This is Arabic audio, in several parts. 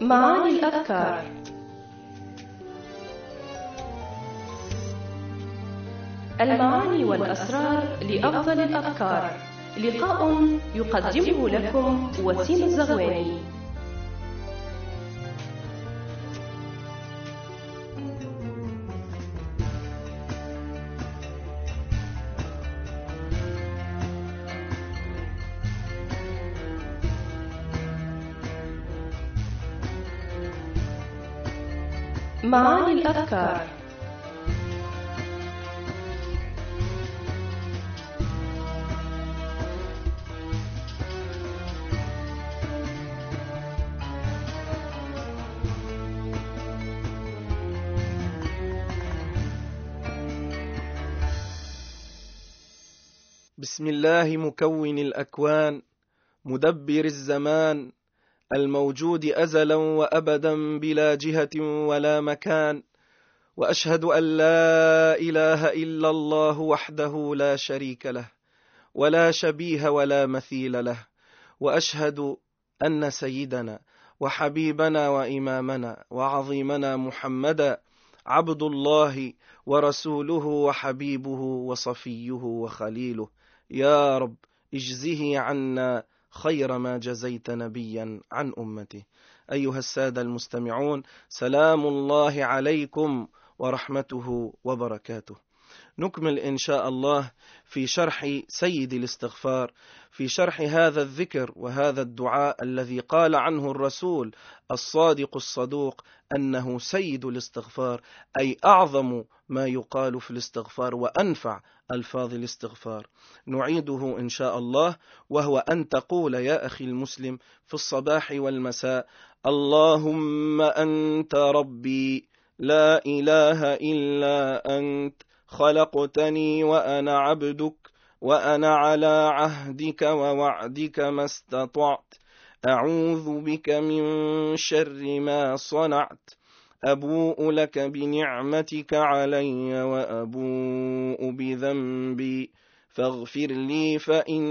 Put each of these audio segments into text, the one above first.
معاني الأفكار. المعاني والأسرار لأفضل الأفكار. لقاء يقدمه لكم وسيم الزغواني. معاني الأفكار. بسم الله مكون الأكوان، مدبر الزمان، الموجود أزلا وأبدا بلا جهة ولا مكان، وأشهد أن لا إله إلا الله وحده لا شريك له ولا شبيه ولا مثيل له، وأشهد أن سيدنا وحبيبنا وإمامنا وعظيمنا محمدا عبد الله ورسوله وحبيبه وصفيه وخليله. يا رب اجزه عنا خير ما جزيت نبيا عن أمته. أيها السادة المستمعون، سلام الله عليكم ورحمته وبركاته. نكمل إن شاء الله في شرح سيد الاستغفار، في شرح هذا الذكر وهذا الدعاء الذي قال عنه الرسول الصادق الصدوق أنه سيد الاستغفار، أي أعظم ما يقال في الاستغفار وأنفع ألفاظ الاستغفار. نعيده إن شاء الله، وهو أن تقول يا أخي المسلم في الصباح والمساء: اللهم أنت ربي لا إله إلا أنت، خلقتني وأنا عبدك، وأنا على عهدك ووعدك ما استطعت، أعوذ بك من شر ما صنعت، أبوء لك بنعمتك علي وأبوء بذنبي، فاغفر لي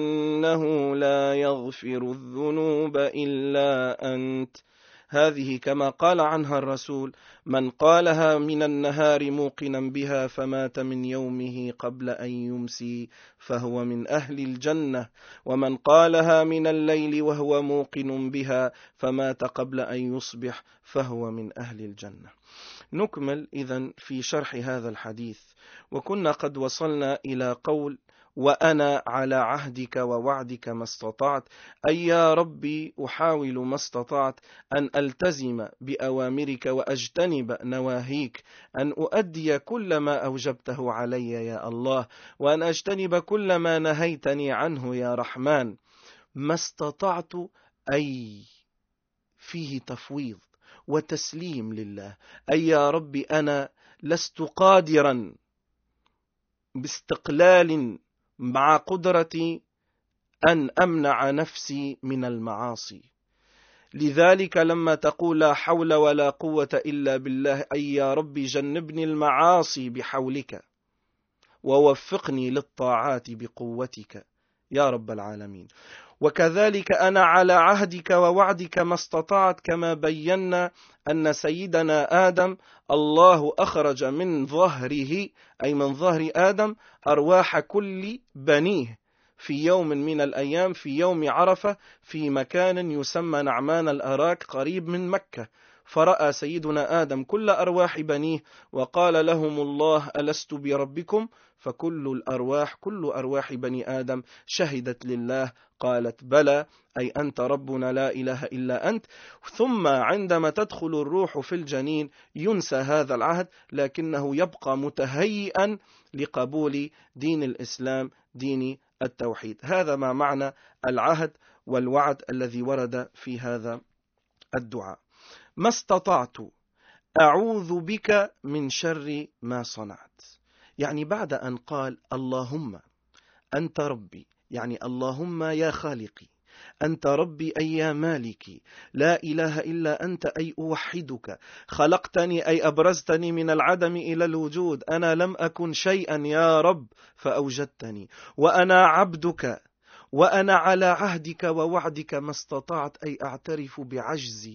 فإنه لا يغفر الذنوب إلا أنت. هذه كما قال عنها الرسول: من قالها من النهار موقنا بها فمات من يومه قبل أن يمسي فهو من أهل الجنة، ومن قالها من الليل وهو موقن بها فمات قبل أن يصبح فهو من أهل الجنة. نكمل إذن في شرح هذا الحديث، وكنا قد وصلنا إلى قول: وأنا على عهدك ووعدك ما استطعت، أي يا ربي أحاول ما استطعت أن ألتزم بأوامرك وأجتنب نواهيك، أن أؤدي كل ما أوجبته علي يا الله، وأن أجتنب كل ما نهيتني عنه يا رحمن. ما استطعت أي فيه تفويض وتسليم لله، أي يا ربي أنا لست قادرا باستقلال مع قدرتي أن أمنع نفسي من المعاصي. لذلك لما تقول لا حول ولا قوة إلا بالله، أي يا ربي جنبني المعاصي بحولك ووفقني للطاعات بقوتك يا رب العالمين. وكذلك أنا على عهدك ووعدك ما استطعت، كما بينا أن سيدنا آدم الله أخرج من ظهره، أي من ظهر آدم، أرواح كل بنيه في يوم من الأيام، في يوم عرفة، في مكان يسمى نعمان الأراك قريب من مكة. فرأى سيدنا آدم كل أرواح بنيه وقال لهم الله: ألست بربكم؟ فكل الأرواح، كل أرواح بني آدم شهدت لله، قالت بلى، أي أنت ربنا لا إله إلا أنت. ثم عندما تدخل الروح في الجنين ينسى هذا العهد، لكنه يبقى متهيئا لقبول دين الإسلام، دين التوحيد. هذا ما معنى العهد والوعد الذي ورد في هذا الدعاء. ما استطعت أعوذ بك من شر ما صنعت، يعني بعد أن قال اللهم أنت ربي، يعني اللهم يا خالقي، أنت ربي أي يا مالكي، لا إله إلا أنت أي أوحدك، خلقتني أي أبرزتني من العدم إلى الوجود، أنا لم أكن شيئا يا رب فأوجدتني، وأنا عبدك، وأنا على عهدك ووعدك ما استطعت، أي أعترف بعجزي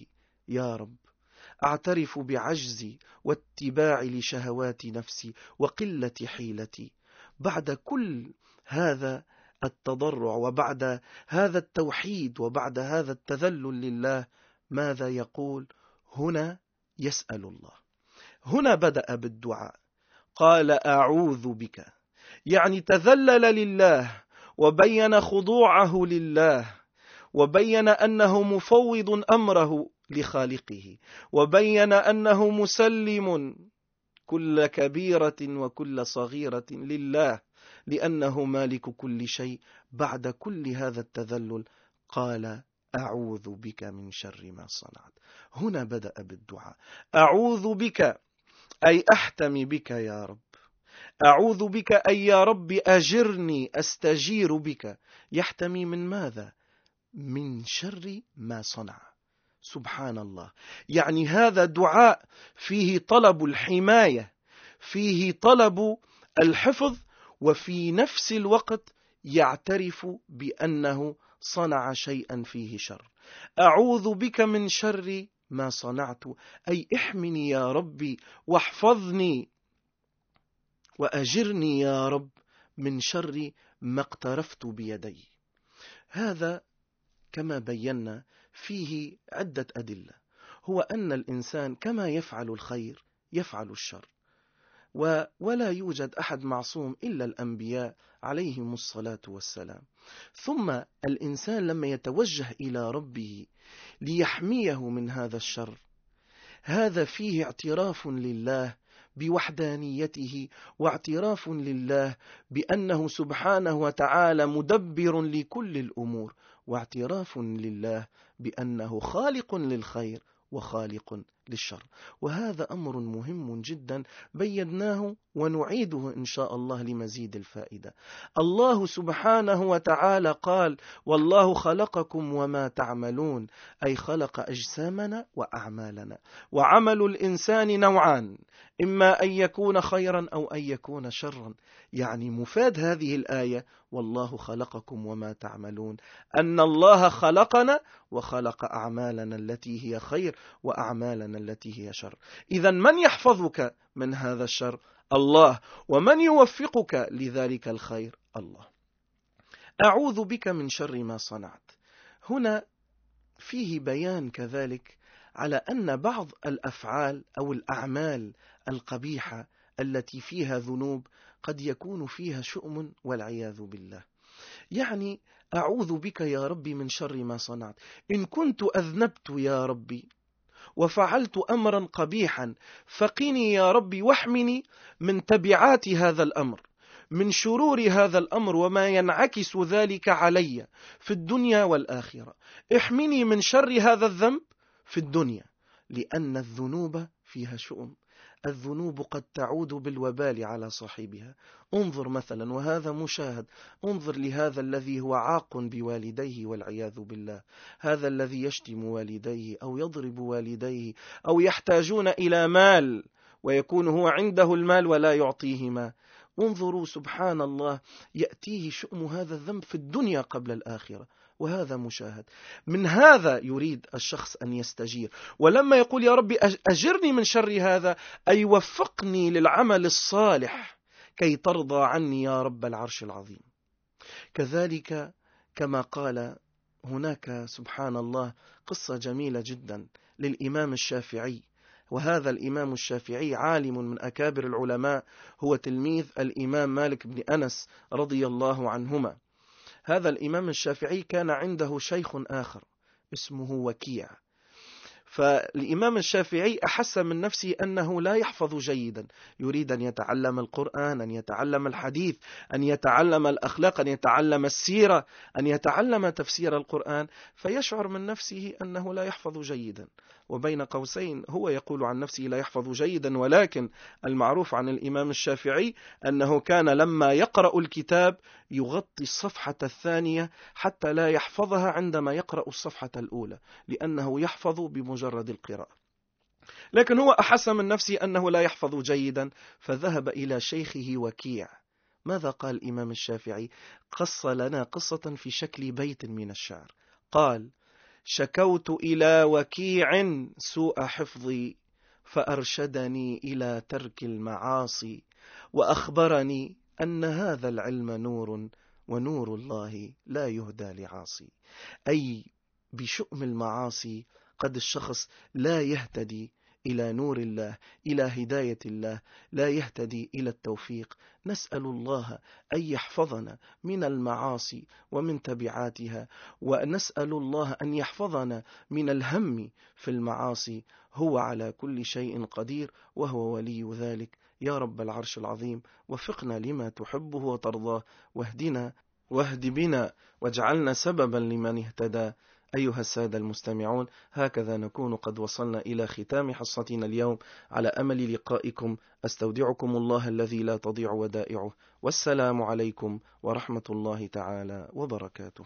يا رب أعترف بعجزي واتباعي لشهوات نفسي وقلة حيلتي. بعد كل هذا التضرع وبعد هذا التوحيد وبعد هذا التذلل لله، ماذا يقول هنا؟ يسأل الله. هنا بدأ بالدعاء، قال أعوذ بك، يعني تذلل لله وبين خضوعه لله، وبين أنه مفوض أمره لخالقه، وبين أنه مسلم كل كبيرة وكل صغيرة لله لأنه مالك كل شيء. بعد كل هذا التذلل قال أعوذ بك من شر ما صنعت. هنا بدأ بالدعاء، أعوذ بك أي أحتمي بك يا رب، أعوذ بك أي يا رب أجرني، أستجير بك. يحتمي من ماذا؟ من شر ما صنع. سبحان الله، يعني هذا دعاء فيه طلب الحماية، فيه طلب الحفظ، وفي نفس الوقت يعترف بأنه صنع شيئا فيه شر. أعوذ بك من شر ما صنعت، أي احمني يا ربي واحفظني وأجرني يا رب من شر ما اقترفت بيدي. هذا كما بينا فيه عدة أدلة، هو أن الإنسان كما يفعل الخير يفعل الشر، ولا يوجد أحد معصوم إلا الأنبياء عليهم الصلاة والسلام. ثم الإنسان لما يتوجه إلى ربه ليحميه من هذا الشر، هذا فيه اعتراف لله بوحدانيته، واعتراف لله بأنه سبحانه وتعالى مدبر لكل الأمور، واعتراف لله بأنه خالق للخير وخالق للشر. وهذا أمر مهم جدا بيناه ونعيده إن شاء الله لمزيد الفائدة. الله سبحانه وتعالى قال والله خلقكم وما تعملون، أي خلق أجسامنا وأعمالنا. وعمل الإنسان نوعان، إما أن يكون خيرا أو أن يكون شرا. يعني مفاد هذه الآية والله خلقكم وما تعملون أن الله خلقنا وخلق أعمالنا التي هي خير وأعمالنا التي هي شر. إذا من يحفظك من هذا الشر؟ الله. ومن يوفقك لذلك الخير؟ الله. أعوذ بك من شر ما صنعت. هنا فيه بيان كذلك على أن بعض الأفعال أو الأعمال القبيحة التي فيها ذنوب قد يكون فيها شؤم والعياذ بالله. يعني أعوذ بك يا ربي من شر ما صنعت. إن كنت أذنبت يا ربي وفعلت أمرا قبيحا فقني يا ربي واحمني من تبعات هذا الأمر، من شرور هذا الأمر وما ينعكس ذلك علي في الدنيا والآخرة. احمني من شر هذا الذنب في الدنيا، لأن الذنوب فيها شؤم. الذنوب قد تعود بالوبال على صاحبها. انظر مثلا، وهذا مشاهد، انظر لهذا الذي هو عاق بوالديه والعياذ بالله، هذا الذي يشتم والديه أو يضرب والديه أو يحتاجون إلى مال ويكون هو عنده المال ولا يعطيهما. انظروا سبحان الله، يأتيه شؤم هذا الذنب في الدنيا قبل الآخرة، وهذا مشاهد. من هذا يريد الشخص أن يستجير. ولما يقول يا ربي أجرني من شر هذا، أي وفقني للعمل الصالح كي ترضى عني يا رب العرش العظيم. كذلك كما قال هناك سبحان الله قصة جميلة جدا للإمام الشافعي، وهذا الإمام الشافعي عالم من أكابر العلماء، هو تلميذ الإمام مالك بن أنس رضي الله عنهما. هذا الإمام الشافعي كان عنده شيخ آخر اسمه وكيع، فالإمام الشافعي أحس من نفسه أنه لا يحفظ جيدا، يريد أن يتعلم القرآن، أن يتعلم الحديث، أن يتعلم الأخلاق، أن يتعلم السيرة، أن يتعلم تفسير القرآن، فيشعر من نفسه أنه لا يحفظ جيدا. وبين قوسين هو يقول عن نفسه لا يحفظ جيدا، ولكن المعروف عن الإمام الشافعي أنه كان لما يقرأ الكتاب يغطي الصفحة الثانية حتى لا يحفظها عندما يقرأ الصفحة الأولى، لأنه يحفظ بمجرد القراءة. لكن هو أحس من نفسه أنه لا يحفظ جيدا، فذهب إلى شيخه وكيع. ماذا قال الإمام الشافعي؟ قص لنا قصة في شكل بيت من الشعر. قال شكوت إلى وكيع سوء حفظي فأرشدني إلى ترك المعاصي، وأخبرني أن هذا العلم نور، ونور الله لا يهدى لعاصي. أي بشؤم المعاصي قد الشخص لا يهتدي إلى نور الله، إلى هداية الله، لا يهتدي إلى التوفيق. نسأل الله أن يحفظنا من المعاصي ومن تبعاتها، ونسأل الله أن يحفظنا من الهم في المعاصي. هو على كل شيء قدير، وهو ولي ذلك. يا رب العرش العظيم، وفقنا لما تحبه وترضاه، واهد بنا واجعلنا سببا لمن اهتدى. أيها السادة المستمعون، هكذا نكون قد وصلنا إلى ختام حصتنا اليوم، على أمل لقائكم. أستودعكم الله الذي لا تضيع ودائعه، والسلام عليكم ورحمة الله تعالى وبركاته.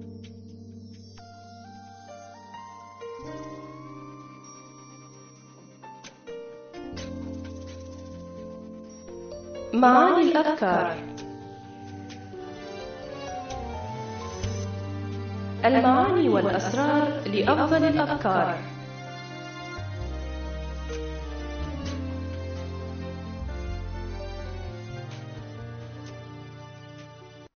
معاني الأذكار. المعاني والأسرار لأفضل الأذكار.